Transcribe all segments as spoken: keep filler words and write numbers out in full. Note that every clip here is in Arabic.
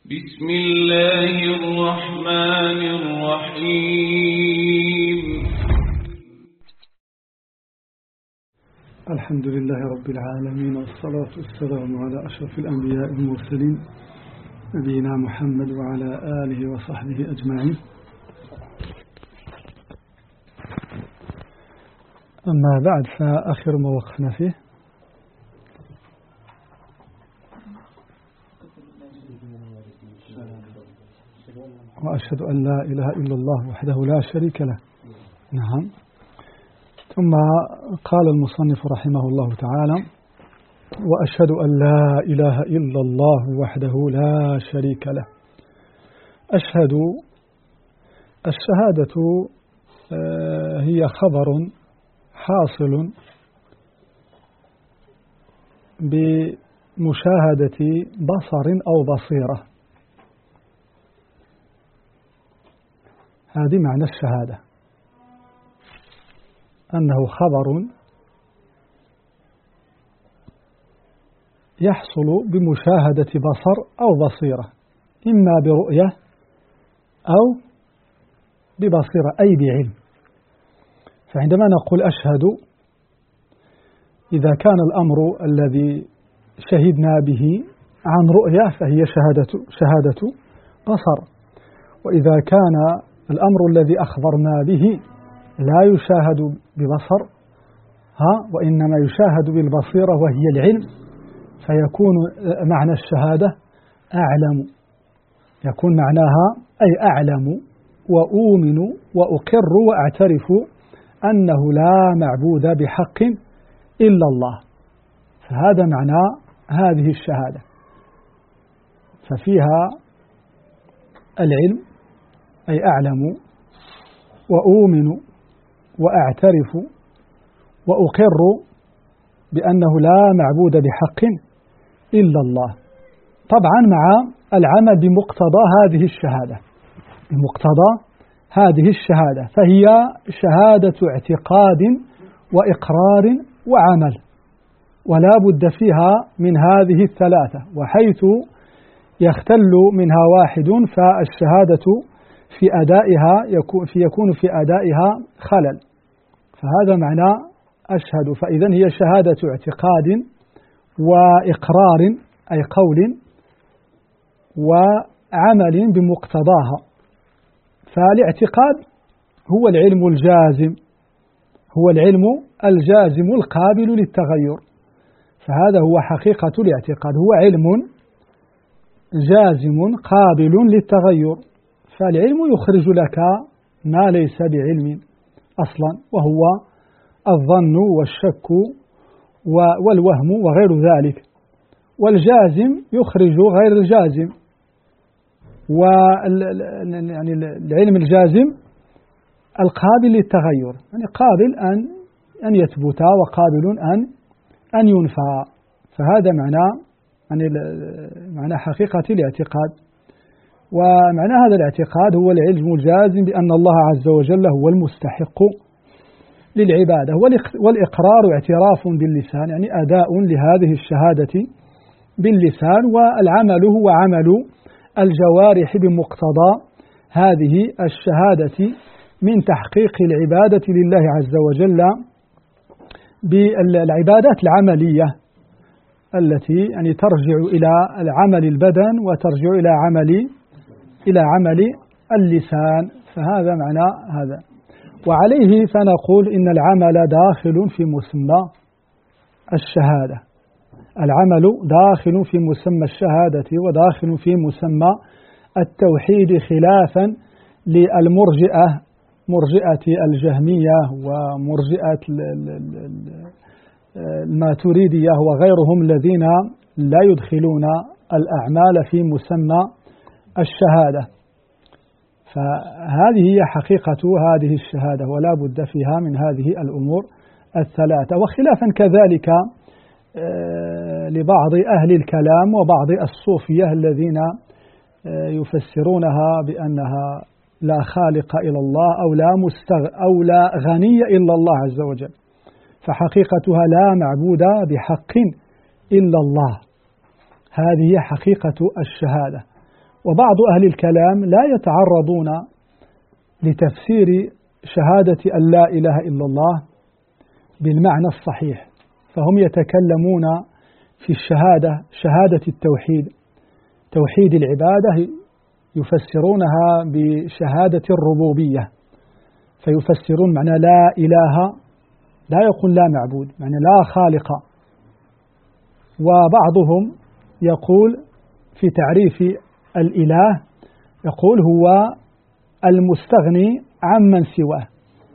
بسم الله الرحمن الرحيم. الحمد لله رب العالمين، والصلاة والسلام على أشرف الأنبياء المرسلين نبينا محمد وعلى آله وصحبه أجمعين. أما بعد، فآخر ما وقفنا فيه وأشهد أن لا إله إلا الله وحده لا شريك له. نعم. ثم قال المصنف رحمه الله تعالى: وأشهد أن لا إله إلا الله وحده لا شريك له. أشهد، الشهادة هي خبر حاصل بمشاهدة بصر أو بصيرة. هذه معنى الشهادة، أنه خبر يحصل بمشاهدة بصر أو بصيرة، إما برؤية أو ببصيرة أي بعلم. فعندما نقول أشهد، إذا كان الأمر الذي شهدنا به عن رؤية فهي شهادة شهادة بصر، وإذا كان الأمر الذي أخبرنا به لا يشاهد ببصر ها وإنما يشاهد بالبصيرة وهي العلم، فيكون معنى الشهادة أعلم، يكون معناها أي أعلم وأؤمن وأقر وأعترف أنه لا معبود بحق إلا الله. فهذا معنى هذه الشهادة، ففيها العلم أي أعلم وأؤمن وأعترف وأقر بأنه لا معبود بحق إلا الله، طبعا مع العمل بمقتضى هذه الشهادة، بمقتضى هذه الشهادة، فهي شهادة اعتقاد وإقرار وعمل، ولا بد فيها من هذه الثلاثة، وحيث يختل منها واحد فالشهادة في أدائها يكون في يكون في أدائها خلل. فهذا معنى أشهد. فإذن هي شهادة اعتقاد وإقرار أي قول وعمل بمقتضاها. فالاعتقاد هو العلم الجازم، هو العلم الجازم القابل للتغير، فهذا هو حقيقة الاعتقاد، هو علم جازم قابل للتغير. فالعلم يخرج لك ما ليس بعلم أصلا، وهو الظن والشك والوهم وغير ذلك، والجازم يخرج غير الجازم. يعني العلم الجازم القابل للتغير، يعني قابل أن أن يثبت وقابل أن أن ينفى. فهذا معنى يعني معنى حقيقة الاعتقاد. ومعنى هذا الاعتقاد هو العلم الجازم بأن الله عز وجل هو المستحق للعبادة، والإقرار اعتراف باللسان، يعني أداء لهذه الشهادة باللسان، والعمل هو عمل الجوارح بمقتضى هذه الشهادة من تحقيق العبادة لله عز وجل بالعبادات العملية التي يعني ترجع إلى العمل البدن وترجع إلى عمل إلى عمل اللسان. فهذا معنى هذا. وعليه فنقول إن العمل داخل في مسمى الشهادة، العمل داخل في مسمى الشهادة وداخل في مسمى التوحيد، خلافا للمرجئة، مرجئة الجهمية ومرجئة الماتريدية وغيرهم الذين لا يدخلون الأعمال في مسمى الشهادة. فهذه هي حقيقة هذه الشهادة، ولا بد فيها من هذه الأمور الثلاثة. وخلافا كذلك لبعض أهل الكلام وبعض الصوفية الذين يفسرونها بأنها لا خالق إلا الله أو لا مستغ أو لا غني إلا الله عز وجل، فحقيقتها لا معبود بحق إلا الله. هذه حقيقة الشهادة. وبعض أهل الكلام لا يتعرضون لتفسير شهادة أن لا إله إلا الله بالمعنى الصحيح، فهم يتكلمون في الشهادة شهادة التوحيد، توحيد العبادة، يفسرونها بشهادة الربوبية، فيفسرون معنى لا إله، لا يقول لا معبود، معنى لا خالق. وبعضهم يقول في تعريف الإله يقول هو المستغني عمن سواه،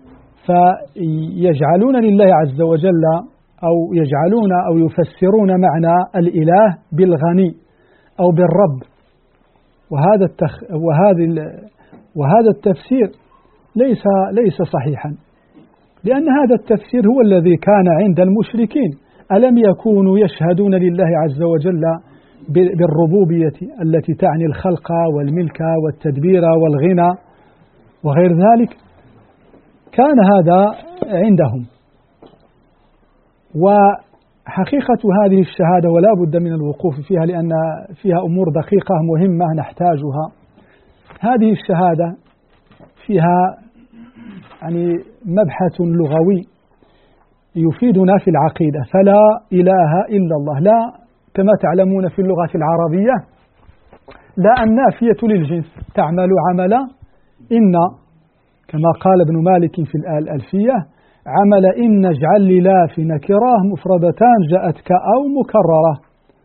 فيجعلون لله عز وجل أو يجعلون أو يفسرون معنى الإله بالغني أو بالرب، وهذا التخ وهذا وهذا التفسير ليس ليس صحيحا، لأن هذا التفسير هو الذي كان عند المشركين. ألم يكونوا يشهدون لله عز وجل بالربوبية التي تعني الخلق والملك والتدبير والغنى وغير ذلك؟ كان هذا عندهم. وحقيقة هذه الشهادة ولا بد من الوقوف فيها لأن فيها أمور دقيقة مهمة نحتاجها. هذه الشهادة فيها يعني مبحث لغوي يفيدنا في العقيدة، فلا إله إلا الله، لا كما تعلمون في اللغة العربية لا النافية للجنس تعمل عمل إن، كما قال ابن مالك في الألفية عمل إن اجعل لي لا في نكرة مفردتان جاءتك أو مكررة،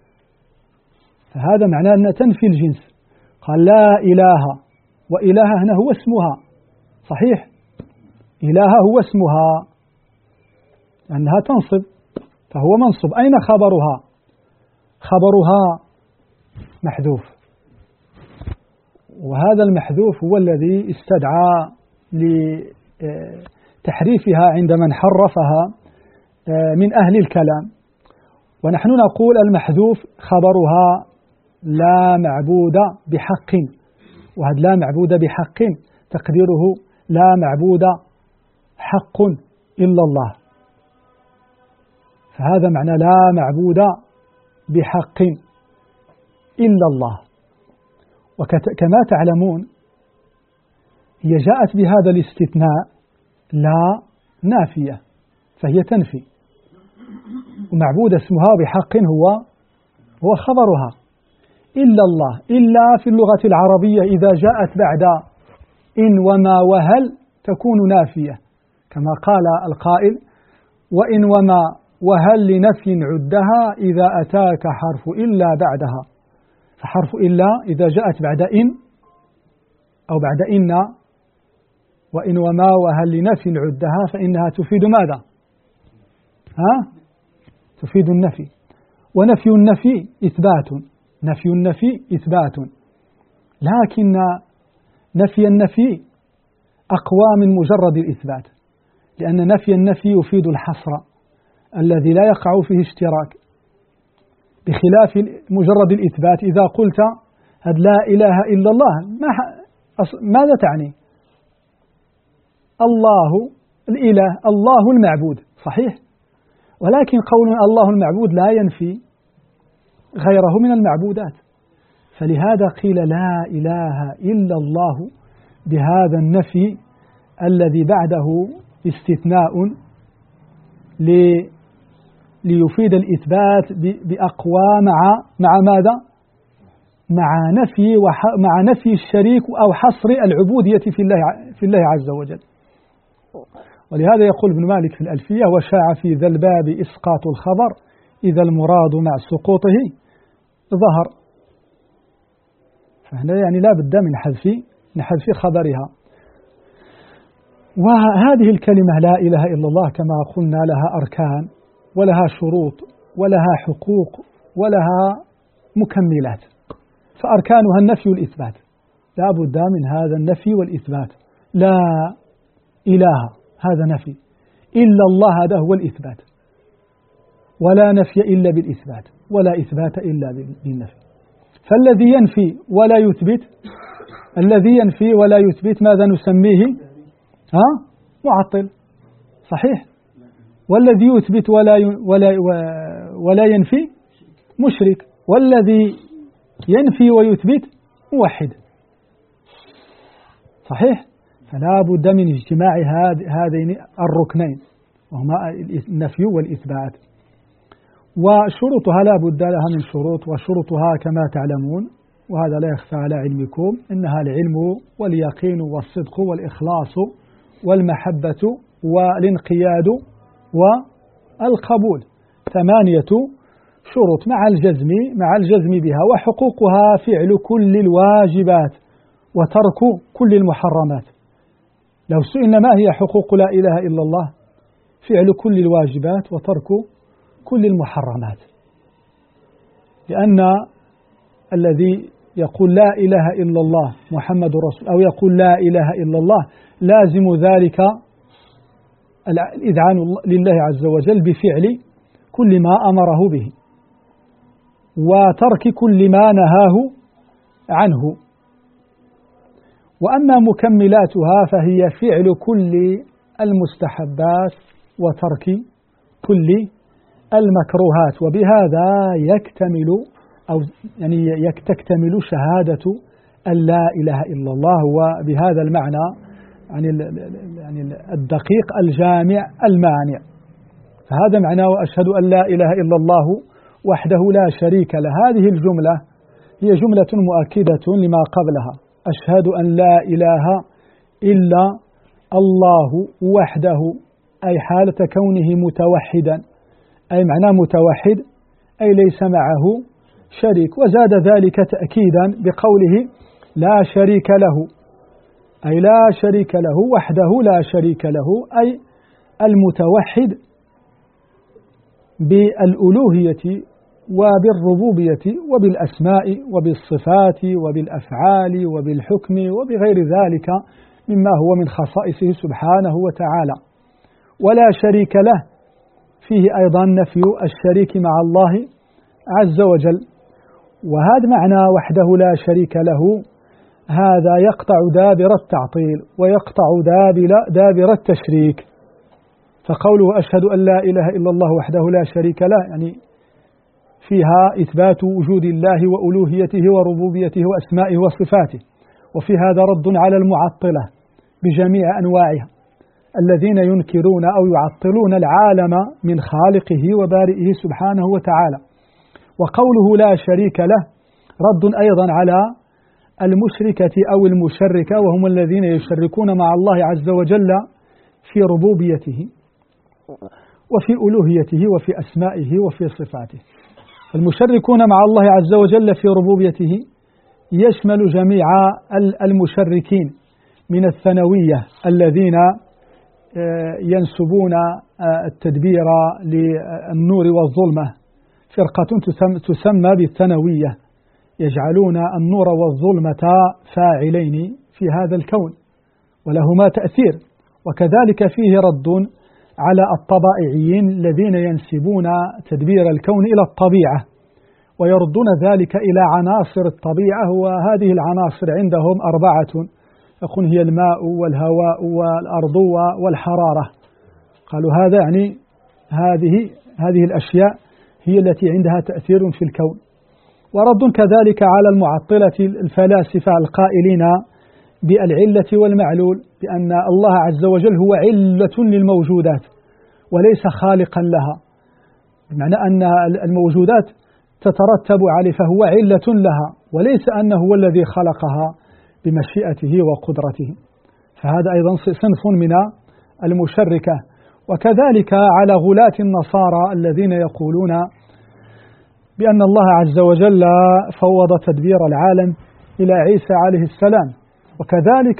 فهذا معناه أن تنفي الجنس. قال لا إله، وإله هنا هو اسمها، صحيح، إله هو اسمها لأنها تنصب فهو منصب. أين خبرها؟ خبرها محذوف، وهذا المحذوف هو الذي استدعى لتحريفها عند من حرفها من أهل الكلام. ونحن نقول المحذوف خبرها لا معبود بحق، وهذا لا معبود بحق تقديره لا معبود حق إلا الله، فهذا معنى لا معبود بحق إلا الله. وكما تعلمون هي جاءت بهذا الاستثناء لا نافية، فهي تنفي، ومعبود اسمها بحق هو هو خبرها. إلا الله، إلا في اللغة العربية إذا جاءت بعد إن وما وهل تكون نافية، كما قال القائل وإن وما وهل لنفي عدها إذا أتاك حرف إلا بعدها. فحرف إلا إذا جاءت بعد إن أو بعد إن، وإن وما وهل لنفي عدها فإنها تفيد ماذا؟ ها؟ تفيد النفي، ونفي النفي إثبات، نفي النفي إثبات، لكن نفي النفي أقوى من مجرد الإثبات، لأن نفي النفي يفيد الحصر الذي لا يقع فيه اشتراك، بخلاف مجرد الإثبات. إذا قلت هذا لا إله إلا الله ماذا تعني؟ الله الإله، الله المعبود، صحيح، ولكن قول الله المعبود لا ينفي غيره من المعبودات، فلهذا قيل لا إله إلا الله بهذا النفي الذي بعده استثناء ليفيد الإثبات بأقوى مع مع ماذا؟ مع نفي مع نفي الشريك أو حصر العبودية في الله في الله عز وجل. ولهذا يقول ابن مالك في الألفية وشاع في ذا الباب إسقاط الخبر إذا المراد مع سقوطه ظهر. فهنا يعني لا بد من حذف من حذف خبرها. وهذه الكلمة لا إله إلا الله كما قلنا لها أركان ولها شروط ولها حقوق ولها مكملات، فأركانها النفي والإثبات، لا بد من هذا النفي والإثبات. لا إله هذا نفي، إلا الله هذا هو الإثبات، ولا نفي إلا بالإثبات ولا إثبات إلا بالنفي. فالذي ينفي ولا يثبت، الذي ينفي ولا يثبت ماذا نسميه؟ ها؟ معطل، صحيح. والذي يثبت ولا ولا ولا ينفي مشرك، والذي ينفي ويثبت موحد، صحيح؟ فلا بد من اجتماع هذين الركنين وهما النفي والإثبات. وشروطها لا بد لها من شروط، وشروطها كما تعلمون وهذا لا يخفى على علمكم إنها العلم واليقين والصدق والإخلاص والمحبة والانقياد والقبول، ثمانية شروط مع الجزم مع الجزم بها. وحقوقها فعل كل الواجبات وترك كل المحرمات. لو سئلنا ما هي حقوق لا إله إلا الله؟ فعل كل الواجبات وترك كل المحرمات، لأن الذي يقول لا إله إلا الله محمد رسول أو يقول لا إله إلا الله لازم ذلك الإذعان لله عز وجل بفعل كل ما أمره به وترك كل ما نهاه عنه. وأما مكملاتها فهي فعل كل المستحبات وترك كل المكروهات. وبهذا يكتمل أو يعني تكتمل شهادة أن لا إله إلا الله، وبهذا المعنى يعني يعني الدقيق الجامع المانع. فهذا معناه أشهد أن لا إله إلا الله وحده لا شريك له. هذه الجملة هي جملة مؤكدة لما قبلها، أشهد أن لا إله إلا الله وحده، أي حالة كونه متوحدا، أي معناه متوحد أي ليس معه شريك. وزاد ذلك تأكيدا بقوله لا شريك له، أي لا شريك له وحده لا شريك له، أي المتوحد بالألوهية وبالربوبية وبالأسماء وبالصفات وبالأفعال وبالحكم وبغير ذلك مما هو من خصائصه سبحانه وتعالى. ولا شريك له فيه أيضا نفي الشريك مع الله عز وجل. وهذا معنى وحده لا شريك له، هذا يقطع دابر التعطيل ويقطع دابر التشريك. فقوله أشهد أن لا إله إلا الله وحده لا شريك له يعني فيها إثبات وجود الله وألوهيته وربوبيته وأسمائه وصفاته. وفي هذا رد على المعطلة بجميع أنواعها الذين ينكرون أو يعطلون العالم من خالقه وبارئه سبحانه وتعالى. وقوله لا شريك له رد أيضا على المشركة أو المشركة، وهم الذين يشركون مع الله عز وجل في ربوبيته وفي ألوهيته وفي أسمائه وفي صفاته. المشركون مع الله عز وجل في ربوبيته يشمل جميع المشركين من الثانوية الذين ينسبون التدبير للنور والظلمة، فرقة تسمى بالثانوية، يجعلون النور والظلمة فاعلين في هذا الكون ولهما تأثير. وكذلك فيه رد على الطبائعيين الذين ينسبون تدبير الكون إلى الطبيعة ويردون ذلك إلى عناصر الطبيعة، وهذه العناصر عندهم أربعة، يكون هي الماء والهواء والأرض والحرارة. قالوا هذا يعني هذه هذه الأشياء هي التي عندها تأثير في الكون. ورد كذلك على المعطلة الفلاسفة القائلين بالعلة والمعلول، بأن الله عز وجل هو علة للموجودات وليس خالقا لها، بمعنى أن الموجودات تترتب عليه فهو علة لها وليس أنه هو الذي خلقها بمشيئته وقدرته. فهذا أيضا صنف من المشركة. وكذلك على غلاة النصارى الذين يقولون بأن الله عز وجل فوض تدبير العالم إلى عيسى عليه السلام. وكذلك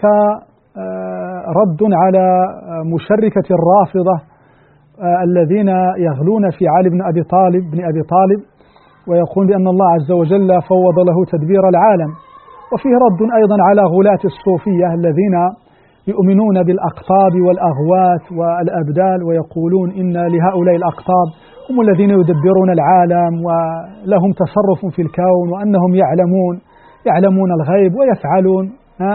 رد على مشركة الرافضة الذين يغلون في علي بن أبي طالب بن أبي طالب ويقول بأن الله عز وجل فوض له تدبير العالم. وفيه رد أيضا على غلاة الصوفية الذين يؤمنون بالأقطاب والأغوات والأبدال ويقولون إن لهؤلاء الأقطاب هم الذين يدبرون العالم ولهم تصرف في الكون وأنهم يعلمون يعلمون الغيب ويفعلون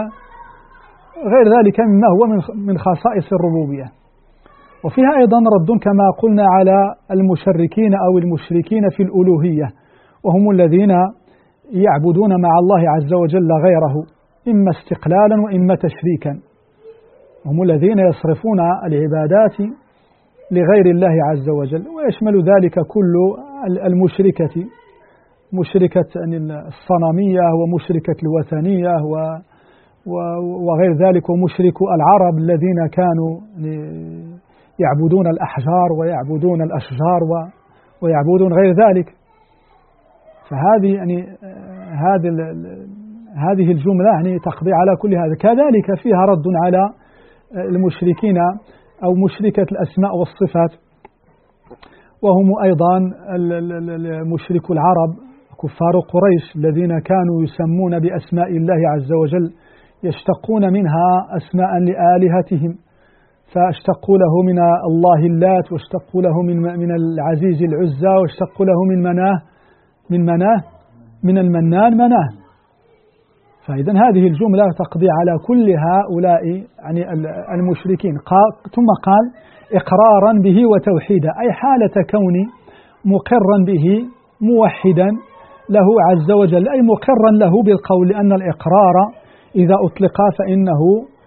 غير ذلك مما هو من خصائص الربوبية. وفيها أيضا رد كما قلنا على المشركين أو المشركين في الألوهية، وهم الذين يعبدون مع الله عز وجل غيره إما استقلالا وإما تشريكا، هم الذين يصرفون العبادات لغير الله عز وجل، ويشمل ذلك كل المشركة، مشركة الصنمية ومشركة الوثنية وغير ذلك، ومشرك العرب الذين كانوا يعبدون الأحجار ويعبدون الأشجار ويعبدون غير ذلك. فهذه يعني هذه هذه الجملة يعني تقضي على كل هذا. كذلك فيها رد على المشركين أو مشركة الأسماء والصفات، وهم أيضا مشرك العرب كفار قريش الذين كانوا يسمون بأسماء الله عز وجل، يشتقون منها أسماء لآلهتهم، فاشتقوا له من الله اللات، واشتقوا له من من العزيز العزى، واشتقوا له من مناه من مناه من المنان مناه. فإذا هذه الجملة تقضي على كل هؤلاء يعني المشركين. ثم قال إقرارا به وتوحيدا، أي حالة كوني مقرا به موحدا له عز وجل، أي مقرا له بالقول، لأن الإقرار إذا أطلق فإنه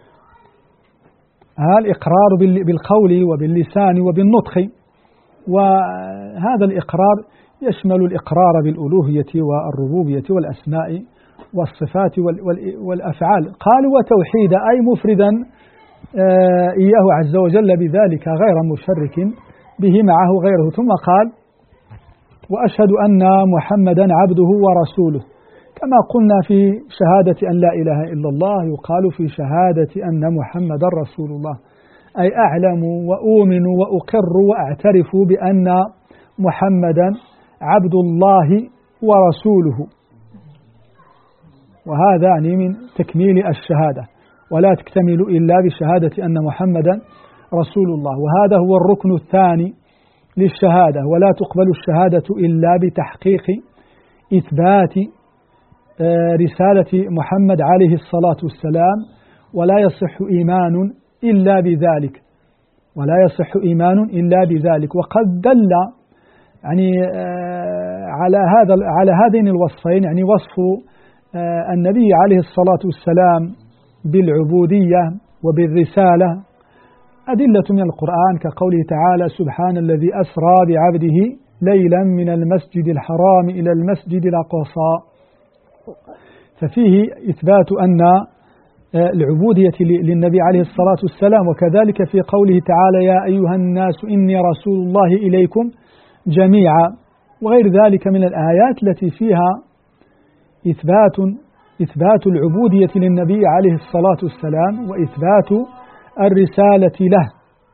الإقرار بالقول وباللسان وبالنطق، وهذا الإقرار يشمل الإقرار بالألوهية والربوبية والأسماء والصفات والأفعال. قال وتوحيد أي مفردا إياه عز وجل بذلك غير مشرك به معه غيره. ثم قال وأشهد أن محمدا عبده ورسوله، كما قلنا في شهادة أن لا إله إلا الله يقال في شهادة أن محمدا رسول الله، أي أعلم وأؤمن وأقر وأعترف بأن محمدا عبد الله ورسوله. وهذا يعني من تكميل الشهادة، ولا تكتمل إلا بشهادة أن محمدا رسول الله، وهذا هو الركن الثاني للشهادة. ولا تقبل الشهادة إلا بتحقيق إثبات رسالة محمد عليه الصلاة والسلام، ولا يصح إيمان إلا بذلك، ولا يصح إيمان إلا بذلك. وقد دل يعني على هذا على هذين الوصفين، يعني وصف النبي عليه الصلاة والسلام بالعبودية وبالرسالة أدلة من القرآن، كقوله تعالى سبحان الذي أسرى بعبده ليلا من المسجد الحرام إلى المسجد الأقصى، ففيه إثبات أن العبودية للنبي عليه الصلاة والسلام. وكذلك في قوله تعالى يا أيها الناس إني رسول الله إليكم جميعا، وغير ذلك من الآيات التي فيها إثبات إثبات العبودية للنبي عليه الصلاة والسلام وإثبات الرسالة له.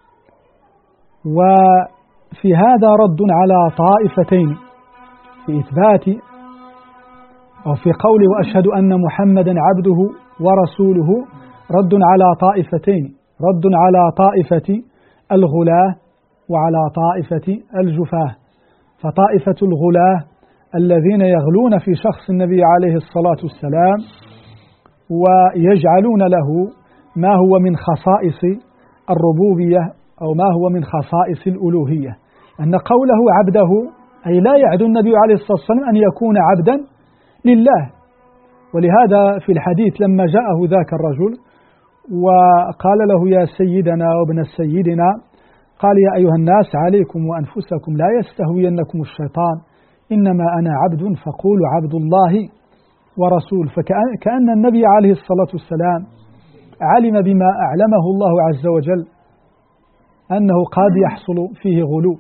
وفي هذا رد على طائفتين في إثبات أو في قول وأشهد أن محمدا عبده ورسوله، رد على طائفتين، رد على طائفة الغلاة وعلى طائفة الجفاة. فطائفة الغلاة الذين يغلون في شخص النبي عليه الصلاة والسلام ويجعلون له ما هو من خصائص الربوبية أو ما هو من خصائص الألوهية، أن قوله عبده أي لا يعد النبي عليه الصلاة والسلام أن يكون عبدا لله. ولهذا في الحديث لما جاءه ذاك الرجل وقال له يا سيدنا وابن سيدنا، قال يا أيها الناس عليكم وأنفسكم لا يستهوينكم الشيطان إنما أنا عبد فقولوا عبد الله ورسول. فكأن النبي عليه الصلاة والسلام علم بما أعلمه الله عز وجل أنه قد يحصل فيه غلو،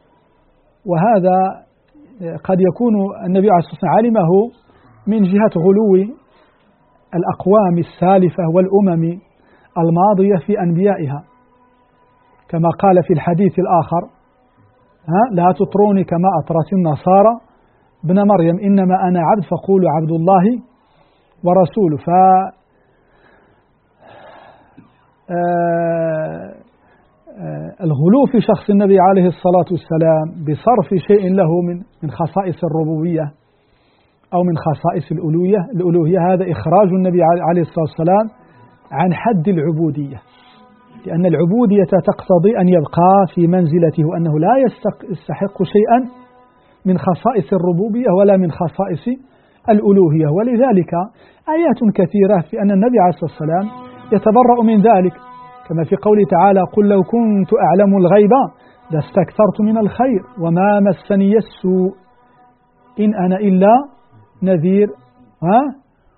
وهذا قد يكون النبي عليه الصلاة والسلام علمه من جهة غلو الأقوام السالفة والأمم الماضية في أنبيائها، كما قال في الحديث الآخر ها لا تطروني كما أطرت النصارى ابن مريم إنما أنا عبد فقولوا عبد الله ورسوله. ف الغلو في شخص النبي عليه الصلاة والسلام بصرف شيء له من من خصائص الربوبية أو من خصائص الألوهية الألوهية هذا إخراج النبي عليه الصلاة والسلام عن حد العبودية، لأن العبودية تقتضي أن يبقى في منزلته وأنه لا يستحق شيئا من خصائص الربوبية ولا من خصائص الألوهية. ولذلك آيات كثيرة في أن النبي عليه الصلاة والسلام يتبرأ من ذلك، كما في قوله تعالى: قل لو كنت أعلم الغيب لاستكثرت من الخير وما مسني السوء إن أنا إلا نذير ها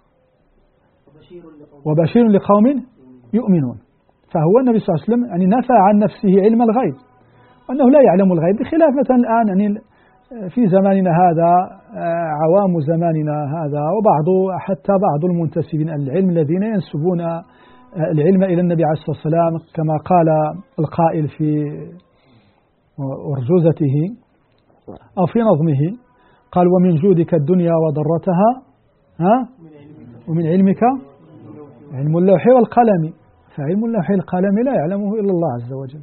وبشير لقوم يؤمنون. فهو النبي صلى الله عليه وسلم يعني نفى عن نفسه علم الغيب وأنه لا يعلم الغيب، بخلاف مثلا الآن يعني في زماننا هذا، عوام زماننا هذا، وبعض حتى بعض المنتسبين العلم الذين ينسبون العلم إلى النبي عليه الصلاة والسلام، كما قال القائل في أرجوزته أو في نظمه، قال: ومن جودك الدنيا وضرتها ها ومن علمك علم اللوح والقلم، فعلم اللوح والقلم لا يعلمه إلا الله عز وجل.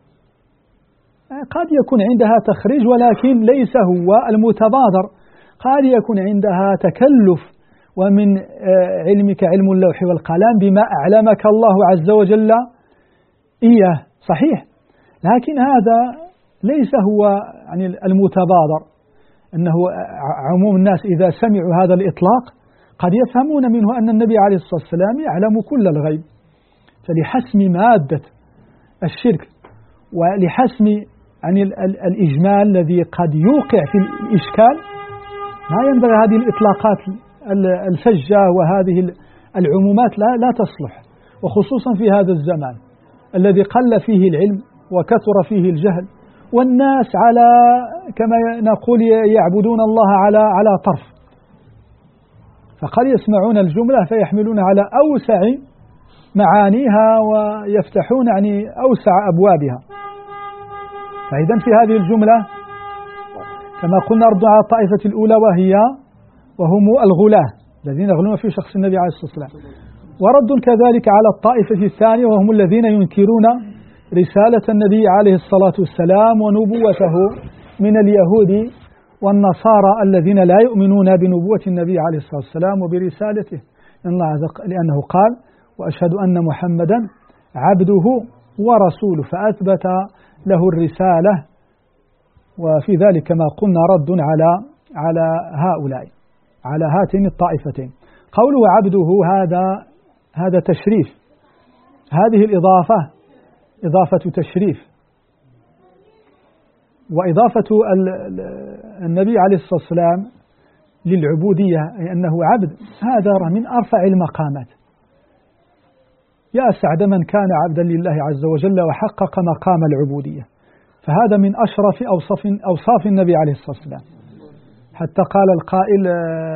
قد يكون عندها تخريج ولكن ليس هو المتبادر، قد يكون عندها تكلف، ومن علمك علم اللوح والقلم بما أعلمك الله عز وجل إياه، صحيح، لكن هذا ليس هو يعني المتبادر، أنه عموم الناس إذا سمعوا هذا الإطلاق قد يفهمون منه أن النبي عليه الصلاة والسلام يعلم كل الغيب. فلحسم مادة الشرك ولحسم يعني الإجمال الذي قد يوقع في الإشكال، ما ينبغي هذه الإطلاقات الفجة وهذه العمومات لا لا تصلح، وخصوصا في هذا الزمان الذي قل فيه العلم وكثر فيه الجهل، والناس على كما نقول يعبدون الله على على طرف، فقد يسمعون الجملة فيحملون على أوسع معانيها ويفتحون يعني أوسع أبوابها. فإذا في هذه الجملة كما قلنا رد على الطائفة الأولى وهي وهم الغلاة الذين يغلون في شخص النبي عليه الصلاة والسلام، ورد كذلك على الطائفة الثانية وهم الذين ينكرون رسالة النبي عليه الصلاة والسلام ونبوته من اليهود والنصارى الذين لا يؤمنون بنبوة النبي عليه الصلاة والسلام وبرسالته، لأنه قال: وأشهد أن محمدا عبده ورسوله، فأثبت له الرسالة. وفي ذلك كما قلنا رد على على هؤلاء على هاتين الطائفتين. قوله عبده هذا هذا تشريف، هذه الإضافة إضافة تشريف، وإضافة النبي عليه الصلاة والسلام للعبودية أي أنه عبد، هذا من أرفع المقامات. يا سعد من كان عبدا لله عز وجل وحقق مقام العبودية، فهذا من أشرف أوصاف أوصاف النبي عليه الصلاة والسلام. حتى قال القائل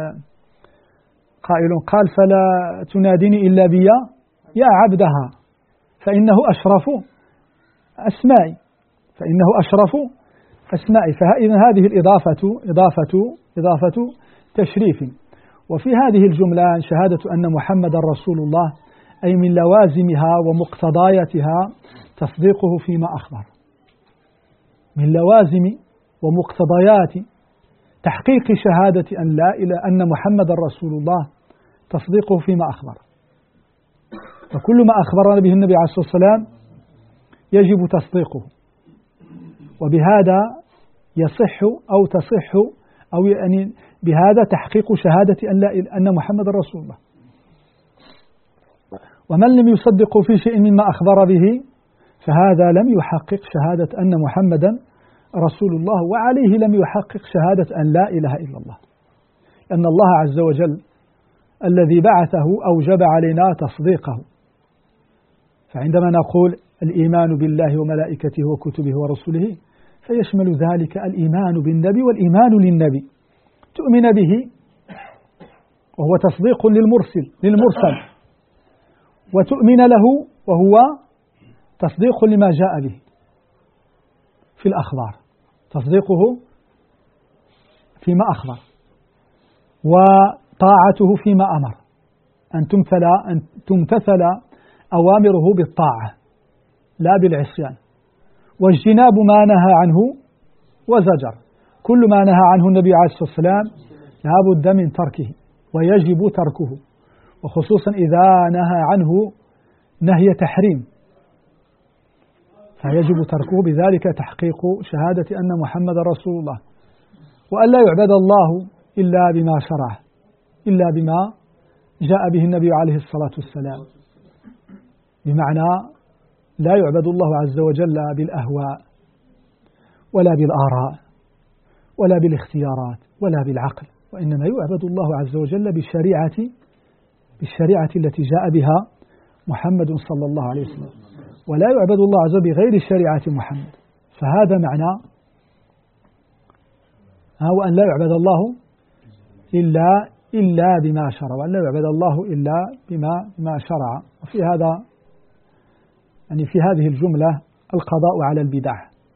قائل قال: فلا تناديني إلا بيا يا عبدها فإنه أشرف أسمائي فإنه أشرف أسمائي. فإذا هذه الإضافة إضافة إضافة تشريف. وفي هذه الجملة شهادة أن محمد رسول الله، أي من لوازمها ومقتضياتها تصديقه فيما أخبر، من لوازم ومقتضيات تحقيق شهادة أن لا إله أن محمد رسول الله تصديقه فيما أخبر. فكل ما أخبرنا به النبي عليه الصلاة والسلام يجب تصديقه، وبهذا يصح أو تصح أو يعني بهذا تحقيق شهادة أن لا إله أن محمد رسول الله. ومن لم يصدق في شيء مما أخبر به فهذا لم يحقق شهادة أن محمدا رسول الله، وعليه لم يحقق شهادة أن لا إله إلا الله، لأن الله عز وجل الذي بعثه أوجب علينا تصديقه. فعندما نقول الإيمان بالله وملائكته وكتبه ورسله فيشمل ذلك الإيمان بالنبي والإيمان للنبي، تؤمن به وهو تصديق للمرسل للمرسل، وتؤمن له وهو تصديق لما جاء به في الأخبار، تصديقه فيما أخبر، وطاعته فيما أمر، أن تمثل أن تمتثل أوامره بالطاعة لا بالعصيان، واجتناب ما نهى عنه وزجر. كل ما نهى عنه النبي عليه الصلاة والسلام لا بد من تركه ويجب تركه، وخصوصا إذا نهى عنه نهي تحريم فيجب تركه، بذلك تحقيق شهادة أن محمد رسول الله، وأن لا يعبد الله إلا بما شرعه، إلا بما جاء به النبي عليه الصلاة والسلام، بمعنى لا يعبد الله عز وجل بالأهواء ولا بالآراء ولا بالاختيارات ولا بالعقل، وإنما يعبد الله عز وجل بالشريعة بالشريعة التي جاء بها محمد صلى الله عليه وسلم، ولا يعبد الله عز وجل بغير شريعة محمد. فهذا معنى هو أن لا يعبد الله إلا إلا بما شرع، وأن لا يعبد الله إلا بما بما شرع. وفي هذا يعني في هذه الجملة القضاء على البدع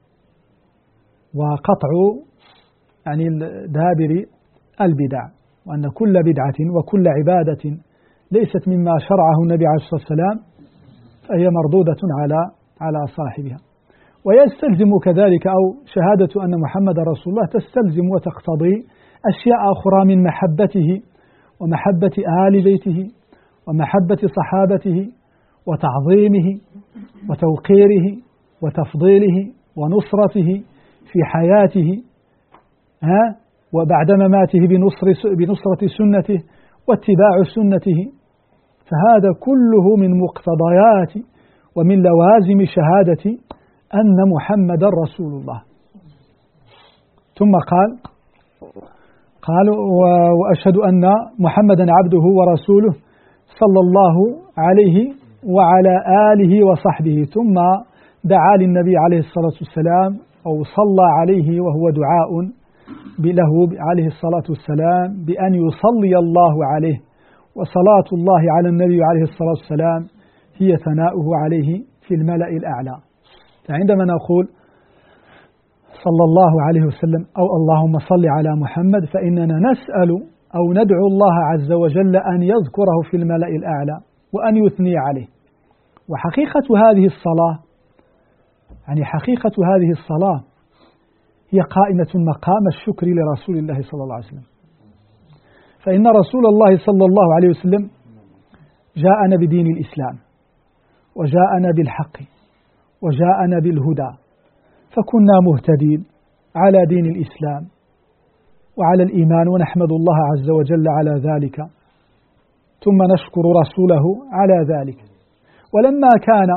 وقطع يعني دابر البدع، وأن كل بدعة وكل عبادة ليست مما شرعه النبي عليه الصلاة والسلام فهي مردودة على على صاحبها. ويستلزم كذلك أو شهادة أن محمد رسول الله تستلزم وتقتضي أشياء أخرى من محبته ومحبة آل بيته ومحبة صحابته وتعظيمه وتوقيره وتفضيله ونصرته في حياته ها وبعد مماته بنصر بنصرة سنته واتباع سنته. فهذا كله من مقتضيات ومن لوازم شهادة أن محمد رسول الله. ثم قال قال وأشهد أن محمدا عبده ورسوله صلى الله عليه وعلى آله وصحبه. ثم دعا للنبي عليه الصلاة والسلام أو صلى عليه وهو دعاء له عليه الصلاة والسلام بأن يصلي الله عليه، وصلاة الله على النبي عليه الصلاة والسلام هي ثناؤه عليه في الملأ الأعلى. فعندما نقول صلى الله عليه وسلم أو اللهم صل على محمد فإننا نسأل أو ندعو الله عز وجل أن يذكره في الملأ الأعلى وأن يثني عليه. وحقيقة هذه الصلاة يعني حقيقة هذه الصلاة هي قائمة مقام الشكر لرسول الله صلى الله عليه وسلم. فإن رسول الله صلى الله عليه وسلم جاءنا بدين الإسلام وجاءنا بالحق وجاءنا بالهدى، فكنا مهتدين على دين الإسلام وعلى الإيمان ونحمد الله عز وجل على ذلك، ثم نشكر رسوله على ذلك. ولما كان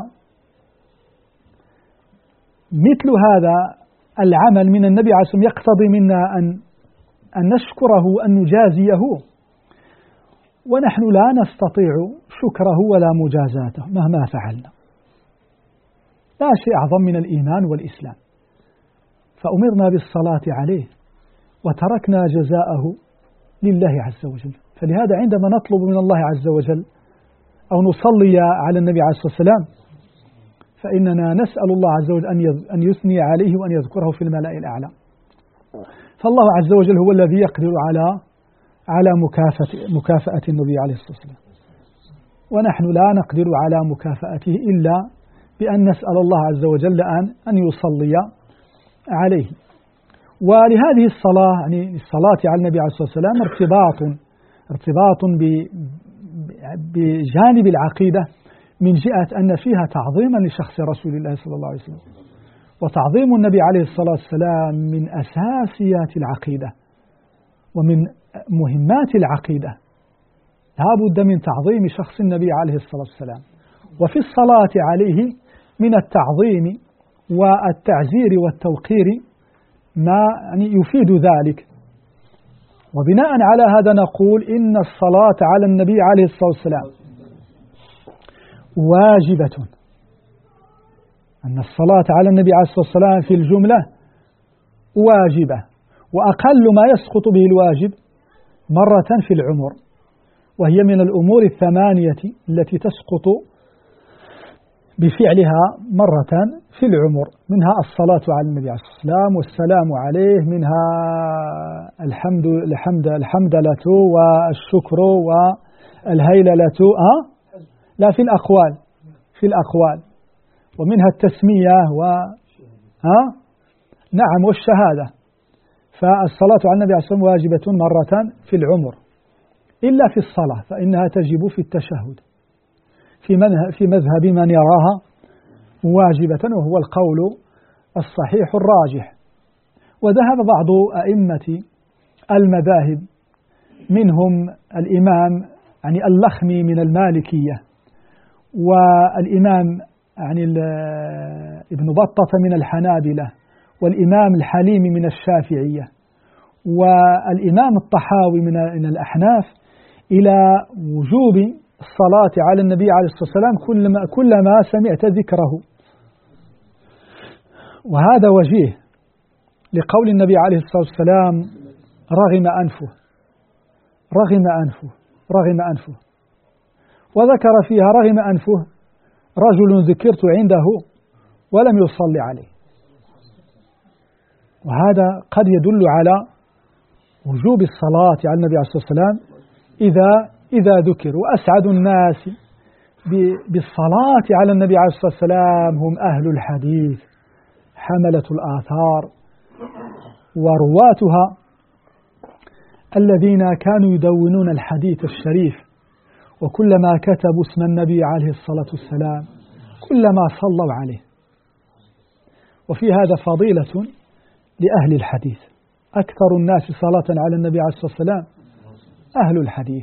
مثل هذا العمل من النبي عليه الصلاة والسلام يقتضي منا أن أن نشكره وأن نجازيه، ونحن لا نستطيع شكره ولا مجازاته مهما فعلنا، لا شيء أعظم من الإيمان والإسلام، فأمرنا بالصلاة عليه وتركنا جزاءه لله عز وجل. فلهذا عندما نطلب من الله عز وجل أو نصلي على النبي عليه الصلاة والسلام فإننا نسأل الله عز وجل أن يثني عليه وأن يذكره في الملأ الأعلى. فالله عز وجل هو الذي يقدر على على مكافأة مكافأة النبي عليه الصلاة والسلام، ونحن لا نقدر على مكافأته إلا بأن نسأل الله عز وجل أن أن يصلي عليه. ولهذه الصلاة يعني الصلاة على النبي عليه الصلاة والسلام ارتباط ارتباط بجانب العقيدة من جهة أن فيها تعظيما لشخص رسول الله صلى الله عليه وسلم، وتعظيم النبي عليه الصلاة والسلام من أساسيات العقيدة ومن مهمات العقيدة، لا بد من تعظيم شخص النبي عليه الصلاة والسلام. وفي الصلاة عليه من التعظيم والتعزير والتوقير ما يعني يفيد ذلك. وبناء على هذا نقول إن الصلاة على النبي عليه الصلاة والسلام واجبة، أن الصلاة على النبي عليه الصلاة والسلام في الجملة واجبة، وأقل ما يسقط به الواجب مرة في العمر، وهي من الأمور الثمانية التي تسقط بفعلها مرة في العمر، منها الصلاة على النبي عليه الصلاة والسلام والسلام عليه، منها الحمد الحمد الحمدلة والشكر والهيللة أه؟ لا في الأقوال في الأقوال ومنها التسمية و ها نعم والشهادة. فالصلاة على النبي عليه الصلاة والسلام واجبة مرة في العمر، إلا في الصلاة فإنها تجب في التشهد في في مذهب من يراها واجبة، وهو القول الصحيح الراجح. وذهب بعض أئمة المذاهب منهم الإمام يعني اللخمي من المالكية، والإمام يعني ابن بطة من الحنابلة، والإمام الحليمي من الشافعية، والإمام الطحاوي من الأحناف إلى وجوب الصلاة على النبي عليه الصلاة والسلام كلما, كلما سمعت ذكره. وهذا وجيه لقول النبي عليه الصلاة والسلام رغم أنفه رغم أنفه رغم أنفه وذكر فيها رغم أنفه رجل ذكرت عنده ولم يصلي عليه. وهذا قد يدل على وجوب الصلاة على النبي عليه الصلاة والسلام إذا إذا ذكر. وأسعد الناس بالصلاة على النبي عليه الصلاة والسلام هم أهل الحديث حملة الآثار ورواتها الذين كانوا يدونون الحديث الشريف، وكلما كتبوا اسم النبي عليه الصلاة والسلام كلما صلوا عليه. وفي هذا فضيلة لأهل الحديث، أكثر الناس صلاة على النبي عليه الصلاة والسلام أهل الحديث.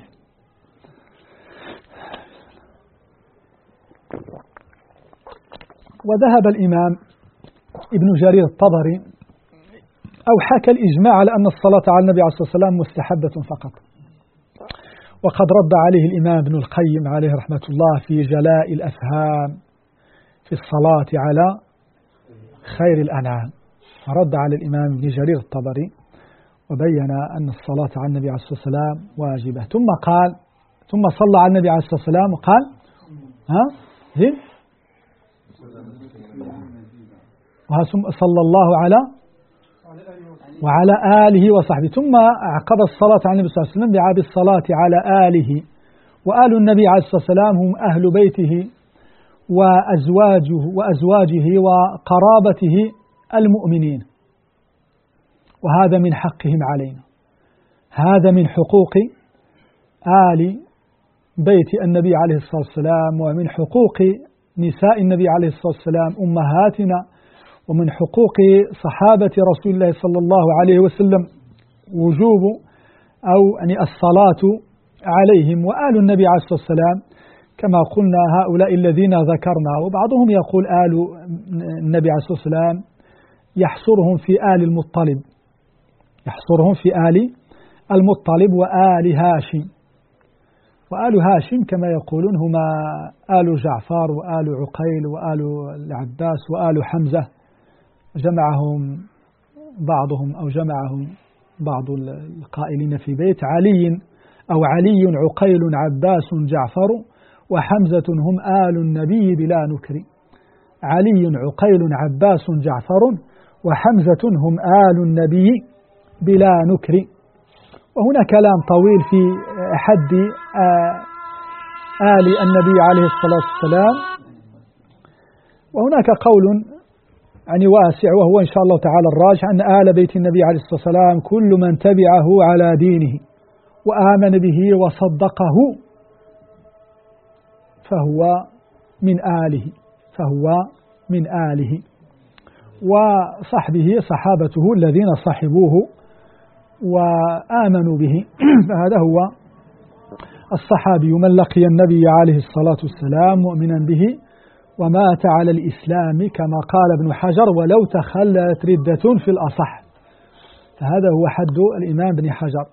وذهب الإمام ابن جرير الطبري أو حكى الإجماع على أن الصلاة على النبي عليه الصلاة والسلام مستحبة فقط، وقد رد عليه الإمام ابن القيم عليه رحمة الله في جلاء الأفهام في الصلاة على خير الأنعام، فرد على الإمام ابن جرير الطبري وبين أن الصلاة على النبي عليه الصلاة والسلام واجبة. ثم قال ثم صلى على النبي عليه الصلاة والسلام وقال ها زين صلى الله على وعلى آله وصحبه، ثم عقب الصلاة على النبي صلى الله عليه وسلم دعا بالصلاة على آله. وآل النبي عليه الصلاة والسلام هم أهل بيته وأزواجه وأزواجه وقرابته المؤمنين، وهذا من حقهم علينا، هذا من حقوق آل بيت النبي عليه الصلاة والسلام، ومن حقوق نساء النبي عليه الصلاة والسلام أمهاتنا، ومن حقوق صحابة رسول الله صلى الله عليه وسلم وجوب أو يعني الصلاة عليهم. وآل النبي عليه الصلاة والسلام كما قلنا هؤلاء الذين ذكرنا، وبعضهم يقول آل النبي عليه الصلاة والسلام يحصرهم في آل المطلب يحصرهم في آل المطلب وآل هاشم. وآل هاشم كما يقولون هما آل جعفر وآل عقيل وآل العباس وآل حمزة، جمعهم بعضهم أو جمعهم بعض القائلين في بيت علي أو علي عقيل عباس جعفر وحمزة هم آل النبي بلا نكر. علي عقيل عباس جعفر وحمزة هم آل النبي بلا نكر. وهنا كلام طويل في حد آل النبي عليه الصلاة والسلام، وهناك قول يعني واسع وهو إن شاء الله تعالى الراجح أن آل بيت النبي عليه الصلاة والسلام كل من تبعه على دينه وآمن به وصدقه فهو من آله فهو من آله وصحبه صحابته الذين صحبوه وآمنوا به. فهذا هو الصحابي من لقي النبي عليه الصلاة والسلام مؤمنا به ومات على الإسلام كما قال ابن حجر ولو تخلت ردة في الأصح. فهذا هو حد الإمام ابن حجر.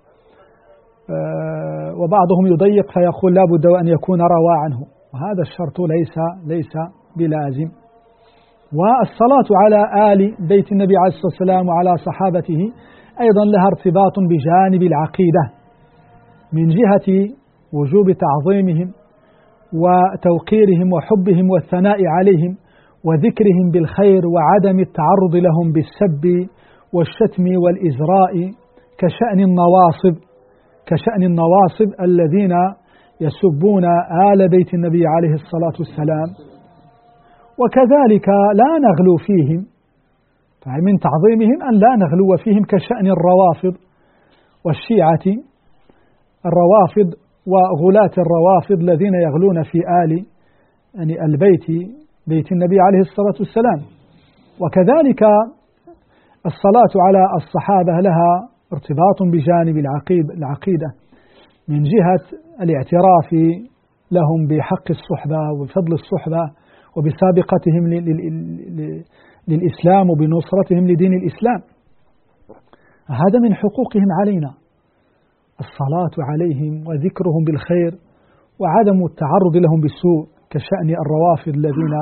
وبعضهم يضيق فيقول لا بد أن يكون روى عنه، وهذا الشرط ليس ليس بلازم. والصلاة على آل بيت النبي عليه الصلاة والسلام وعلى صحابته أيضا لها ارتباط بجانب العقيدة من جهة وجوب تعظيمهم وتوقيرهم وحبهم والثناء عليهم وذكرهم بالخير وعدم التعرض لهم بالسب والشتم والإزراء كشأن النواصب كشأن النواصب الذين يسبون آل بيت النبي عليه الصلاة والسلام. وكذلك لا نغلو فيهم، فمن تعظيمهم أن لا نغلو فيهم كشأن الروافض والشيعة الروافض وغلاة الروافض الذين يغلون في آل يعني البيت بيت النبي عليه الصلاة والسلام. وكذلك الصلاة على الصحابة لها ارتباط بجانب العقيدة من جهة الاعتراف لهم بحق الصحبة وبفضل الصحبة وبسابقتهم للإسلام وبنصرتهم لدين الإسلام. هذا من حقوقهم علينا، الصلاة عليهم وذكرهم بالخير وعدم التعرض لهم بالسوء، كشأن الروافض الذين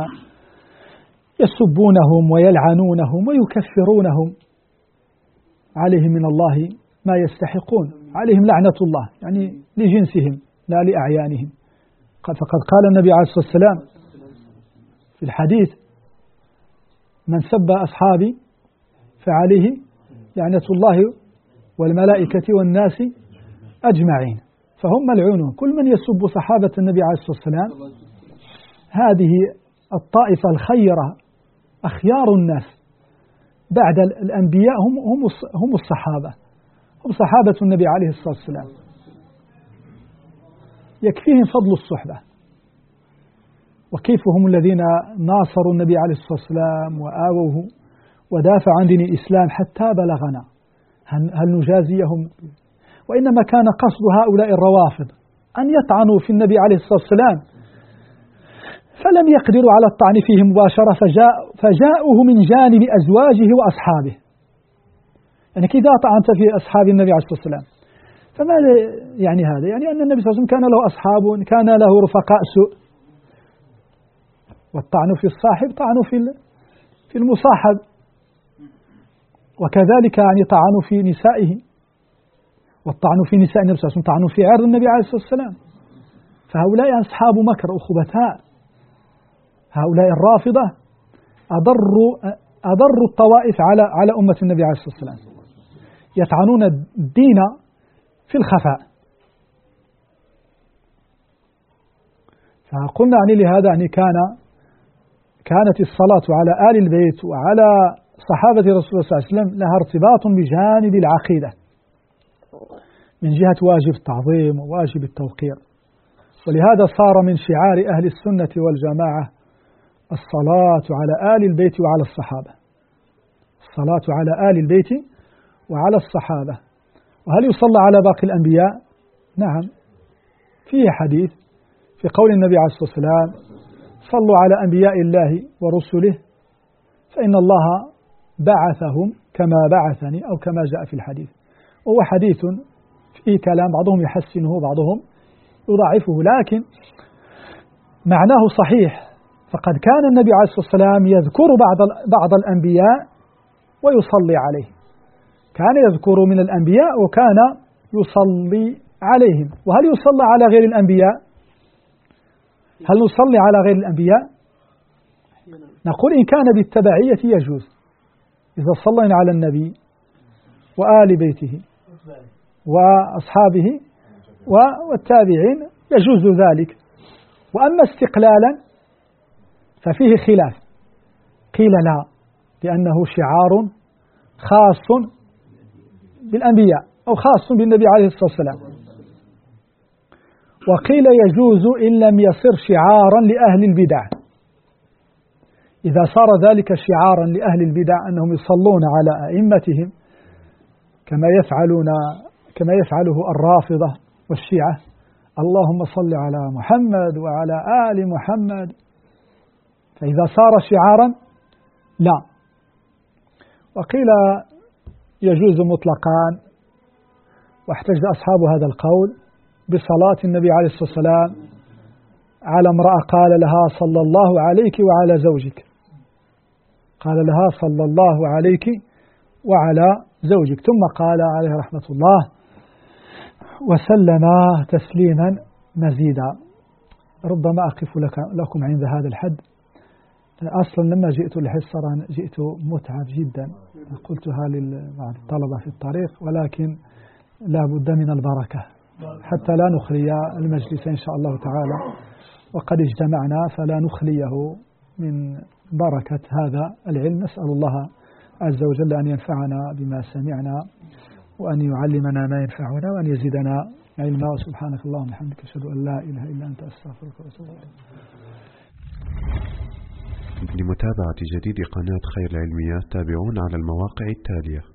يسبونهم ويلعنونهم ويكفرونهم، عليهم من الله ما يستحقون، عليهم لعنة الله، يعني لجنسهم لا لأعيانهم. فقد قال النبي عليه الصلاة والسلام في الحديث: من سب أصحابي فعليه لعنة الله والملائكة والناس أجمعين، فهم ملعونون. كل من يسب صحابة النبي عليه الصلاة والسلام، هذه الطائفة الخيرة أخيار الناس بعد الأنبياء هم هم هم الصحابة، هم صحابة النبي عليه الصلاة والسلام، يكفيهم فضل الصحبة. وكيف هم الذين ناصروا النبي عليه الصلاة والسلام وآووه ودافعوا عن دين الإسلام حتى بلغنا، هل نجازيهم؟ وإنما كان قصد هؤلاء الروافض أن يطعنوا في النبي عليه الصلاة والسلام، فلم يقدروا على الطعن فيه مباشرة، فجاء فجاءوه من جانب أزواجه وأصحابه. يعني كذا طعنت في أصحاب النبي عليه الصلاة والسلام، فماذا يعني هذا؟ يعني أن النبي صلى الله عليه وسلم كان له أصحاب، كان له رفقاء سوء، والطعن في الصاحب طعن في في المصاحب، وكذلك يعني طعنوا في نسائه، والطعن في نساء النبي صلى الله عليه وسلم طعنوا في عرض النبي عليه الصلاة والسلام. فهؤلاء أصحاب مكر وخبثاء، هؤلاء الرافضة أضروا أضروا الطوائف على على أمة النبي عليه الصلاة والسلام، يطعنون الدين في الخفاء. فقلنا يعني لهذا يعني كان كانت الصلاة على آل البيت وعلى صحابة رسول الله صلى الله عليه وسلم لها ارتباط بجانب العقيدة من جهة واجب التعظيم وواجب التوقير. ولهذا صار من شعار أهل السنة والجماعة الصلاة على آل البيت وعلى الصحابة، الصلاة على آل البيت وعلى الصحابة. وهل يصلى على باقي الأنبياء؟ نعم، فيه حديث في قول النبي عليه الصلاة والسلام: صلوا على أنبياء الله ورسله فإن الله بعثهم كما بعثني، أو كما جاء في الحديث. وهو حديث فيه كلام، بعضهم يحسنه بعضهم يضعفه، لكن معناه صحيح. فقد كان النبي عليه الصلاة والسلام يذكر بعض بعض الأنبياء ويصلي عليه، كان يذكر من الأنبياء وكان يصلي عليهم. وهل يصلى على غير الأنبياء؟ هل نصلي على غير الأنبياء؟ نقول إن كان بالتبعية يجوز، إذا صلينا على النبي وآل بيته وأصحابه والتابعين يجوز ذلك. وأما استقلالا ففيه خلاف، قيل لا، لأنه شعار خاص بالأنبياء أو خاص بالنبي عليه الصلاة والسلام. وقيل يجوز إن لم يصر شعارا لأهل البدع، إذا صار ذلك شعارا لأهل البدع أنهم يصلون على أئمتهم كما يفعلون كما يفعله الرافضة والشيعة: اللهم صل على محمد وعلى آل محمد، فإذا صار شعارا لا. وقيل يجوز مطلقان، واحتج أصحاب هذا القول بصلاة النبي عليه الصلاة والسلام على امرأة قال لها: صلى الله عليك وعلى زوجك، قال لها: صلى الله عليك وعلى زوجك، ثم قال عليه رحمة الله: وسلم تسليما مزيدا. ربما أقف لك لكم عند هذا الحد. أصلا لما جئت الحصة جئت متعب جدا، قلتها للطلبة في الطريق، ولكن لا بد من البركة حتى لا نخلي المجلس إن شاء الله تعالى، وقد اجتمعنا فلا نخليه من بركة هذا العلم. نسأل الله عز وجل أن ينفعنا بما سمعنا، وأن يعلمنا ما ينفعنا، وأن يزيدنا علما. وسبحانك اللهم وبحمدك أشهد أن لا إله إلا أنت أستغفرك وأتوب إليك. لمتابعة جديد قناة خير العلميات تابعونا على المواقع التالية: